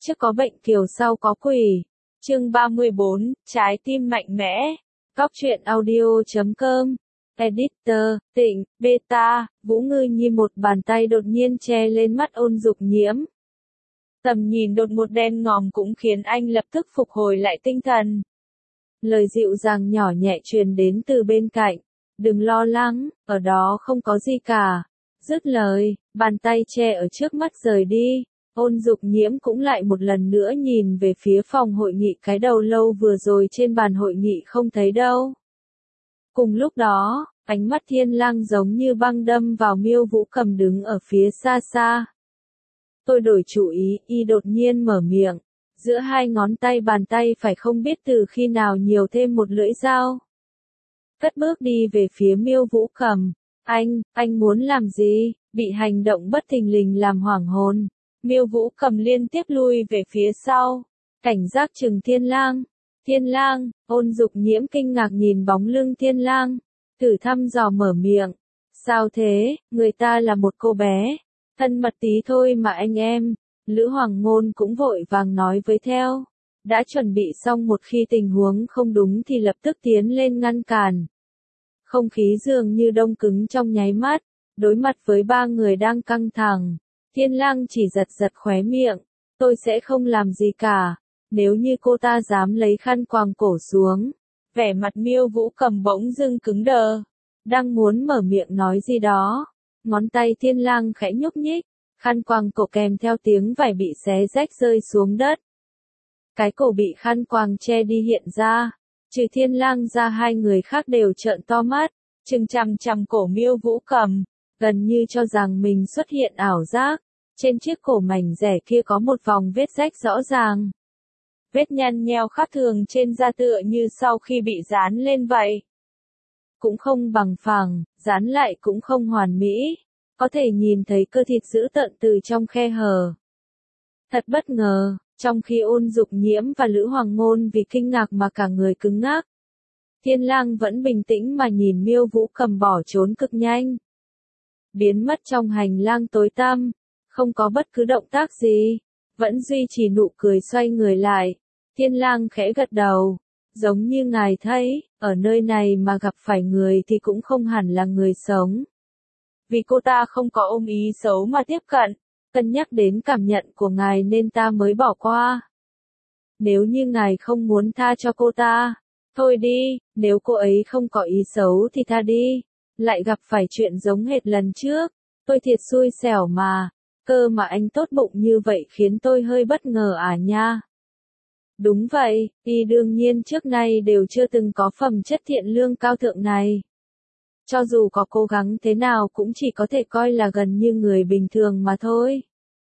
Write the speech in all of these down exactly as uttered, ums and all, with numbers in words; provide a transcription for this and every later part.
trước có bệnh kiều sau có quỷ. Chương ba mươi bốn, trái tim mạnh mẽ. Cóc truyện audio chấm com. Editor, Tịnh, Beta, Vũ Ngư Nhi một bàn tay đột nhiên che lên mắt Ôn Dục Nhiễm. Tầm nhìn đột ngột đen ngòm cũng khiến anh lập tức phục hồi lại tinh thần. Lời dịu dàng nhỏ nhẹ truyền đến từ bên cạnh. Đừng lo lắng, ở đó không có gì cả. Dứt lời, bàn tay che ở trước mắt rời đi. Ôn Dục Nhiễm cũng lại một lần nữa nhìn về phía phòng hội nghị, cái đầu lâu vừa rồi trên bàn hội nghị không thấy đâu. Cùng lúc đó, ánh mắt Thiên Lang giống như băng đâm vào Miêu Vũ Cầm đứng ở phía xa xa. Tôi đổi chủ ý, y đột nhiên mở miệng. Giữa hai ngón tay bàn tay phải không biết từ khi nào nhiều thêm một lưỡi dao. Cất bước đi về phía Miêu Vũ Cầm. Anh, anh muốn làm gì? Bị hành động bất thình lình làm hoảng hồn. Miêu Vũ Cầm liên tiếp lui về phía sau. Cảnh giác chừng Thiên Lang. Thiên Lang, Ôn Dục Nhiễm kinh ngạc nhìn bóng lưng Thiên Lang. Thử thăm dò mở miệng. Sao thế, người ta là một cô bé. Thân mật tí thôi mà anh em. Lữ Hoàng Ngôn cũng vội vàng nói với theo. Đã chuẩn bị xong một khi tình huống không đúng thì lập tức tiến lên ngăn cản. Không khí dường như đông cứng trong nháy mắt. Đối mặt với ba người đang căng thẳng. Thiên Lang chỉ giật giật khóe miệng. Tôi sẽ không làm gì cả. Nếu như cô ta dám lấy khăn quàng cổ xuống. Vẻ mặt Miêu Vũ Cầm bỗng dưng cứng đờ. Đang muốn mở miệng nói gì đó. Ngón tay Thiên Lang khẽ nhúc nhích. Khăn quàng cổ kèm theo tiếng vải bị xé rách rơi xuống đất. Cái cổ bị khăn quàng che đi hiện ra. Trừ Thiên Lang ra hai người khác đều trợn to mắt. Chừng chằm chằm cổ Miêu Vũ Cầm. Gần như cho rằng mình xuất hiện ảo giác. Trên chiếc cổ mảnh rẻ kia có một vòng vết rách rõ ràng. Vết nhăn nheo khác thường trên da tựa như sau khi bị dán lên vậy. Cũng không bằng phẳng, dán lại cũng không hoàn mỹ. Có thể nhìn thấy cơ thịt dữ tợn từ trong khe hở. Thật bất ngờ, trong khi Ôn Dục Nhiễm và Lữ Hoàng Ngôn vì kinh ngạc mà cả người cứng ngắc. Thiên Lang vẫn bình tĩnh mà nhìn Miêu Vũ Cầm bỏ trốn cực nhanh. Biến mất trong hành lang tối tăm, không có bất cứ động tác gì, vẫn duy trì nụ cười xoay người lại. Thiên Lang khẽ gật đầu, giống như ngài thấy, ở nơi này mà gặp phải người thì cũng không hẳn là người sống. Vì cô ta không có ôm ý xấu mà tiếp cận, cân nhắc đến cảm nhận của ngài nên ta mới bỏ qua. Nếu như ngài không muốn tha cho cô ta, thôi đi, nếu cô ấy không có ý xấu thì tha đi. Lại gặp phải chuyện giống hệt lần trước, tôi thiệt xui xẻo mà, cơ mà anh tốt bụng như vậy khiến tôi hơi bất ngờ à nha. Đúng vậy, y đương nhiên trước nay đều chưa từng có phẩm chất thiện lương cao thượng này. Cho dù có cố gắng thế nào cũng chỉ có thể coi là gần như người bình thường mà thôi.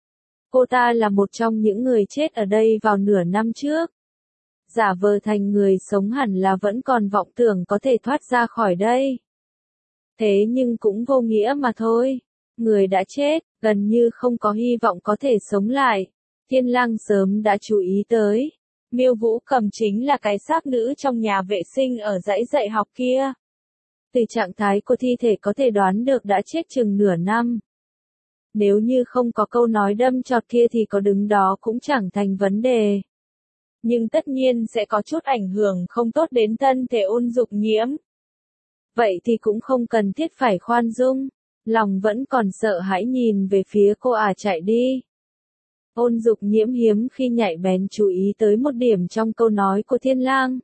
Cô ta là một trong những người chết ở đây vào nửa năm trước. Giả vờ thành người sống hẳn là vẫn còn vọng tưởng có thể thoát ra khỏi đây. Thế nhưng cũng vô nghĩa mà thôi. Người đã chết, gần như không có hy vọng có thể sống lại. Thiên Lang sớm đã chú ý tới. Miêu Vũ Cầm chính là cái xác nữ trong nhà vệ sinh ở dãy dạy học kia. Từ trạng thái của thi thể có thể đoán được đã chết chừng nửa năm. Nếu như không có câu nói đâm chọt kia thì có đứng đó cũng chẳng thành vấn đề. Nhưng tất nhiên sẽ có chút ảnh hưởng không tốt đến thân thể Ôn Dục Nhiễm. Vậy thì cũng không cần thiết phải khoan dung. Lòng vẫn còn sợ hãi nhìn về phía cô ả chạy đi. Ôn Dục Nhiễm hiếm khi nhạy bén chú ý tới một điểm trong câu nói của Thiên Lang.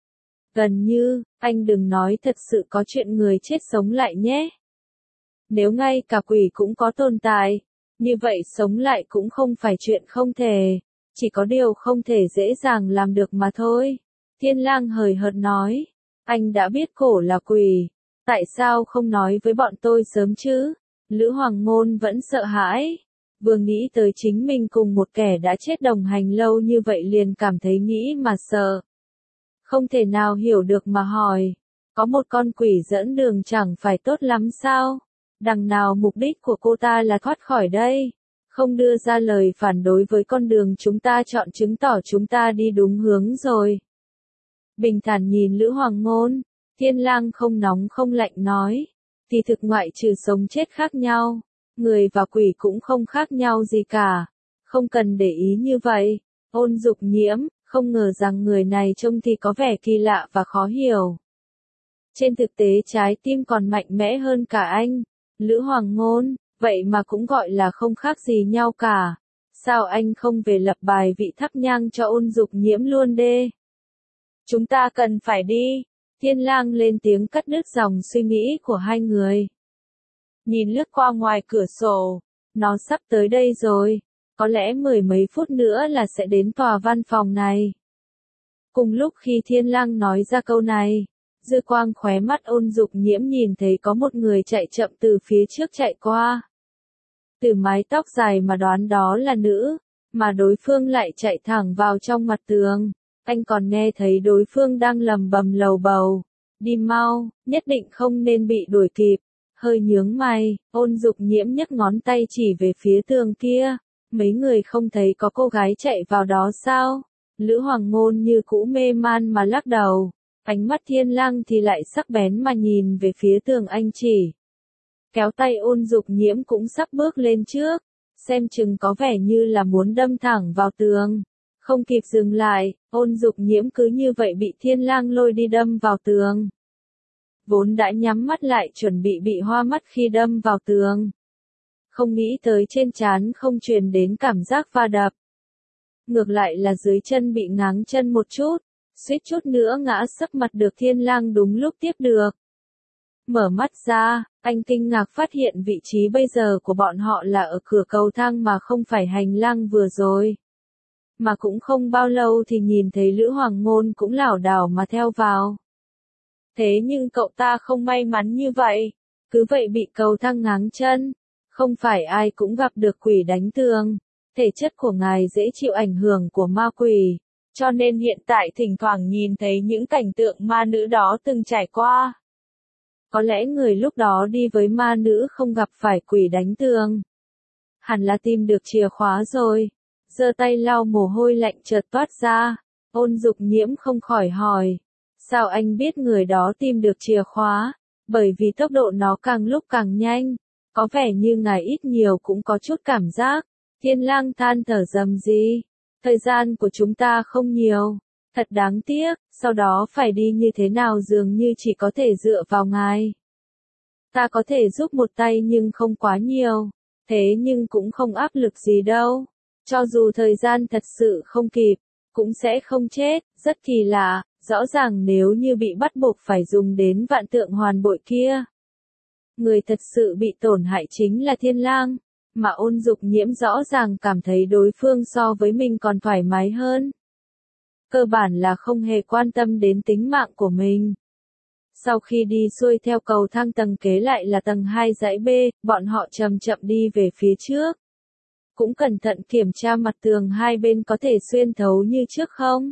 Gần như, anh đừng nói thật sự có chuyện người chết sống lại nhé. Nếu ngay cả quỷ cũng có tồn tại, như vậy sống lại cũng không phải chuyện không thể, chỉ có điều không thể dễ dàng làm được mà thôi. Thiên Lang hời hợt nói, anh đã biết cổ là quỷ, tại sao không nói với bọn tôi sớm chứ? Lữ Hoàng Ngôn vẫn sợ hãi, vừa nghĩ tới chính mình cùng một kẻ đã chết đồng hành lâu như vậy liền cảm thấy nghĩ mà sợ. Không thể nào hiểu được mà hỏi, có một con quỷ dẫn đường chẳng phải tốt lắm sao? Đằng nào mục đích của cô ta là thoát khỏi đây, không đưa ra lời phản đối với con đường chúng ta chọn chứng tỏ chúng ta đi đúng hướng rồi. Bình thản nhìn Lữ Hoàng Ngôn, Thiên Lang không nóng không lạnh nói, thì thực ngoại trừ sống chết khác nhau, người và quỷ cũng không khác nhau gì cả. Không cần để ý như vậy. Ôn Dục Nhiễm, không ngờ rằng người này trông thì có vẻ kỳ lạ và khó hiểu. Trên thực tế trái tim còn mạnh mẽ hơn cả anh. Lữ Hoàng Ngôn, vậy mà cũng gọi là không khác gì nhau cả. Sao anh không về lập bài vị thắp nhang cho Ôn Dục Nhiễm luôn đê? Chúng ta cần phải đi. Thiên Lang lên tiếng cắt đứt dòng suy nghĩ của hai người. Nhìn lướt qua ngoài cửa sổ, nó sắp tới đây rồi, có lẽ mười mấy phút nữa là sẽ đến tòa văn phòng này. Cùng lúc khi Thiên Lang nói ra câu này, dư quang khóe mắt Ôn Dục Nhiễm nhìn thấy có một người chạy chậm từ phía trước chạy qua. Từ mái tóc dài mà đoán đó là nữ, mà đối phương lại chạy thẳng vào trong mặt tường. Anh còn nghe thấy đối phương đang lầm bầm lầu bầu. Đi mau, nhất định không nên bị đuổi kịp. Hơi nhướng mày, Ôn Dục Nhiễm nhấc ngón tay chỉ về phía tường kia. Mấy người không thấy có cô gái chạy vào đó sao? Lữ Hoàng Ngôn như cũ mê man mà lắc đầu. Ánh mắt Thiên Lang thì lại sắc bén mà nhìn về phía tường anh chỉ. Kéo tay Ôn Dục Nhiễm cũng sắp bước lên trước. Xem chừng có vẻ như là muốn đâm thẳng vào tường. Không kịp dừng lại, Ôn Dục Nhiễm cứ như vậy bị Thiên Lang lôi đi đâm vào tường. Vốn đã nhắm mắt lại chuẩn bị bị hoa mắt khi đâm vào tường. Không nghĩ tới trên trán không truyền đến cảm giác va đập. Ngược lại là dưới chân bị ngáng chân một chút, suýt chút nữa ngã sấp mặt được Thiên Lang đúng lúc tiếp được. Mở mắt ra, anh kinh ngạc phát hiện vị trí bây giờ của bọn họ là ở cửa cầu thang mà không phải hành lang vừa rồi. Mà cũng không bao lâu thì nhìn thấy Lữ Hoàng Ngôn cũng lảo đảo mà theo vào. Thế nhưng cậu ta không may mắn như vậy, cứ vậy bị cầu thang ngáng chân. Không phải ai cũng gặp được quỷ đánh tường. Thể chất của ngài dễ chịu ảnh hưởng của ma quỷ, cho nên hiện tại thỉnh thoảng nhìn thấy những cảnh tượng ma nữ đó từng trải qua. Có lẽ người lúc đó đi với ma nữ không gặp phải quỷ đánh tường. Hẳn là tìm được chìa khóa rồi. Giơ tay lau mồ hôi lạnh chợt toát ra. Ôn Dục Nhiễm không khỏi hỏi. Sao anh biết người đó tìm được chìa khóa? Bởi vì tốc độ nó càng lúc càng nhanh. Có vẻ như ngài ít nhiều cũng có chút cảm giác. Thiên Lang than thở rầm rì. Thời gian của chúng ta không nhiều. Thật đáng tiếc, sau đó phải đi như thế nào dường như chỉ có thể dựa vào ngài. Ta có thể giúp một tay nhưng không quá nhiều. Thế nhưng cũng không áp lực gì đâu. Cho dù thời gian thật sự không kịp, cũng sẽ không chết. Rất kỳ lạ, rõ ràng nếu như bị bắt buộc phải dùng đến vạn tượng hoàn bội kia. Người thật sự bị tổn hại chính là Thiên Lang. Mà Ôn Dục Nhiễm rõ ràng cảm thấy đối phương so với mình còn thoải mái hơn. Cơ bản là không hề quan tâm đến tính mạng của mình. Sau khi đi xuôi theo cầu thang tầng kế lại là tầng hai dãy B, bọn họ chậm chậm đi về phía trước. Cũng cẩn thận kiểm tra mặt tường hai bên có thể xuyên thấu như trước không.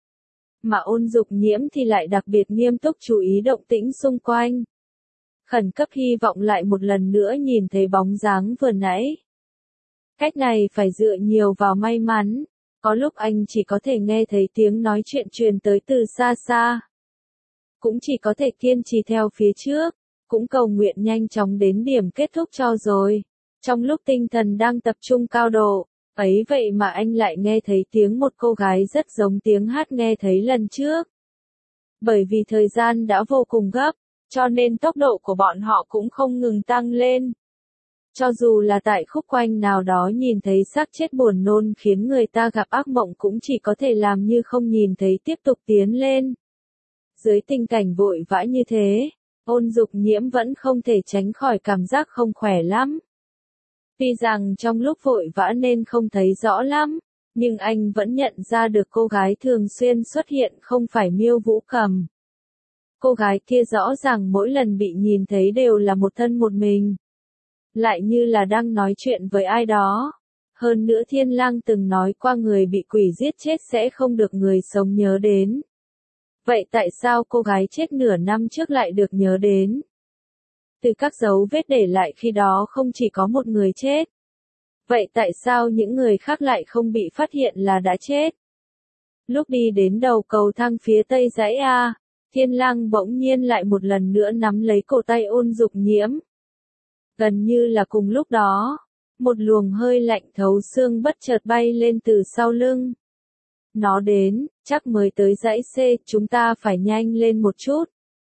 Mà Ôn Dục Nhiễm thì lại đặc biệt nghiêm túc chú ý động tĩnh xung quanh. Khẩn cấp hy vọng lại một lần nữa nhìn thấy bóng dáng vừa nãy. Cách này phải dựa nhiều vào may mắn. Có lúc anh chỉ có thể nghe thấy tiếng nói chuyện truyền tới từ xa xa. Cũng chỉ có thể kiên trì theo phía trước. Cũng cầu nguyện nhanh chóng đến điểm kết thúc cho rồi. Trong lúc tinh thần đang tập trung cao độ, ấy vậy mà anh lại nghe thấy tiếng một cô gái rất giống tiếng hát nghe thấy lần trước. Bởi vì thời gian đã vô cùng gấp, cho nên tốc độ của bọn họ cũng không ngừng tăng lên. Cho dù là tại khúc quanh nào đó nhìn thấy xác chết buồn nôn khiến người ta gặp ác mộng cũng chỉ có thể làm như không nhìn thấy tiếp tục tiến lên. Dưới tình cảnh vội vã như thế, Ôn Dục Nhiễm vẫn không thể tránh khỏi cảm giác không khỏe lắm. Tuy rằng trong lúc vội vã nên không thấy rõ lắm, nhưng anh vẫn nhận ra được cô gái thường xuyên xuất hiện không phải Miêu Vũ Cầm. Cô gái kia rõ ràng mỗi lần bị nhìn thấy đều là một thân một mình. Lại như là đang nói chuyện với ai đó. Hơn nữa Thiên Lang từng nói qua người bị quỷ giết chết sẽ không được người sống nhớ đến. Vậy tại sao cô gái chết nửa năm trước lại được nhớ đến? Từ các dấu vết để lại khi đó không chỉ có một người chết. Vậy tại sao những người khác lại không bị phát hiện là đã chết? Lúc đi đến đầu cầu thang phía tây dãy A, Thiên Lang bỗng nhiên lại một lần nữa nắm lấy cổ tay Ôn Dục Nhiễm. Gần như là cùng lúc đó, một luồng hơi lạnh thấu xương bất chợt bay lên từ sau lưng. Nó đến, chắc mới tới dãy C, chúng ta phải nhanh lên một chút.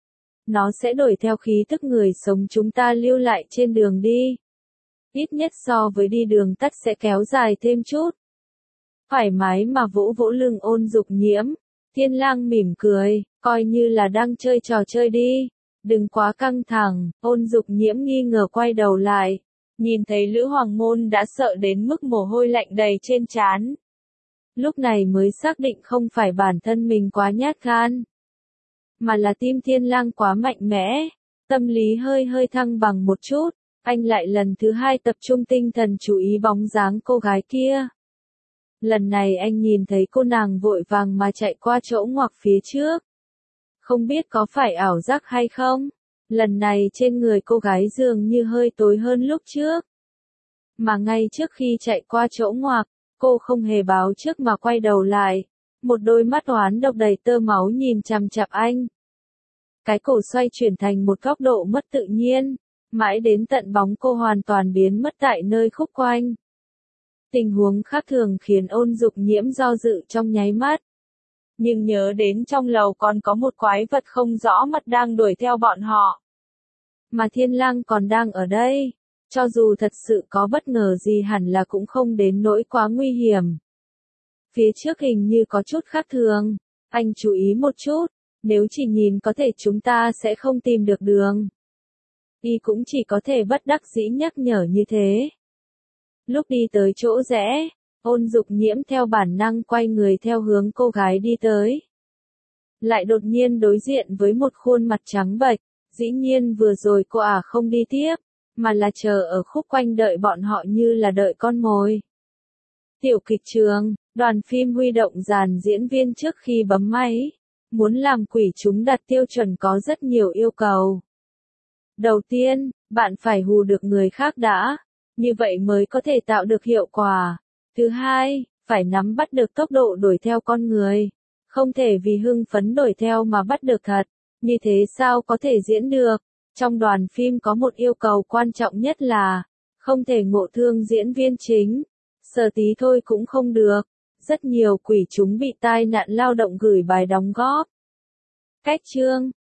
Nó sẽ đuổi theo khí tức người sống chúng ta lưu lại trên đường đi. Ít nhất so với đi đường tắt sẽ kéo dài thêm chút. Thoải mái mà vỗ vỗ lưng Ôn Dục Nhiễm. Thiên Lang mỉm cười, coi như là đang chơi trò chơi đi. Đừng quá căng thẳng. Ôn Dục Nhiễm nghi ngờ quay đầu lại. Nhìn thấy Lữ Hoàng Môn đã sợ đến mức mồ hôi lạnh đầy trên trán. Lúc này mới xác định không phải bản thân mình quá nhát gan, mà là tim Thiên Lang quá mạnh mẽ. Tâm lý hơi hơi thăng bằng một chút, anh lại lần thứ hai tập trung tinh thần chú ý bóng dáng cô gái kia. Lần này anh nhìn thấy cô nàng vội vàng mà chạy qua chỗ ngoặc phía trước. Không biết có phải ảo giác hay không? Lần này trên người cô gái dường như hơi tối hơn lúc trước. Mà ngay trước khi chạy qua chỗ ngoặc, cô không hề báo trước mà quay đầu lại. Một đôi mắt oán độc đầy tơ máu nhìn chằm chằm anh. Cái cổ xoay chuyển thành một góc độ mất tự nhiên, mãi đến tận bóng cô hoàn toàn biến mất tại nơi khúc quanh. Tình huống khác thường khiến Ôn Dục Nhiễm do dự trong nháy mắt. Nhưng nhớ đến trong lầu còn có một quái vật không rõ mặt đang đuổi theo bọn họ. Mà Thiên Lang còn đang ở đây. Cho dù thật sự có bất ngờ gì hẳn là cũng không đến nỗi quá nguy hiểm. Phía trước hình như có chút khác thường. Anh chú ý một chút. Nếu chỉ nhìn có thể chúng ta sẽ không tìm được đường. Y cũng chỉ có thể bất đắc dĩ nhắc nhở như thế. Lúc đi tới chỗ rẽ, Ôn Dục Nhiễm theo bản năng quay người theo hướng cô gái đi tới. Lại đột nhiên đối diện với một khuôn mặt trắng bệch. Dĩ nhiên vừa rồi cô ả không đi tiếp, mà là chờ ở khúc quanh đợi bọn họ như là đợi con mồi. Tiểu kịch trường, đoàn phim huy động dàn diễn viên trước khi bấm máy. Muốn làm quỷ chúng đặt tiêu chuẩn có rất nhiều yêu cầu. Đầu tiên, bạn phải hù được người khác đã, như vậy mới có thể tạo được hiệu quả. Thứ hai, phải nắm bắt được tốc độ đuổi theo con người. Không thể vì hưng phấn đuổi theo mà bắt được thật, như thế sao có thể diễn được. Trong đoàn phim có một yêu cầu quan trọng nhất là, không thể ngộ thương diễn viên chính. Sờ tí thôi cũng không được. Rất nhiều quỷ chúng bị tai nạn lao động gửi bài đóng góp. Cách chương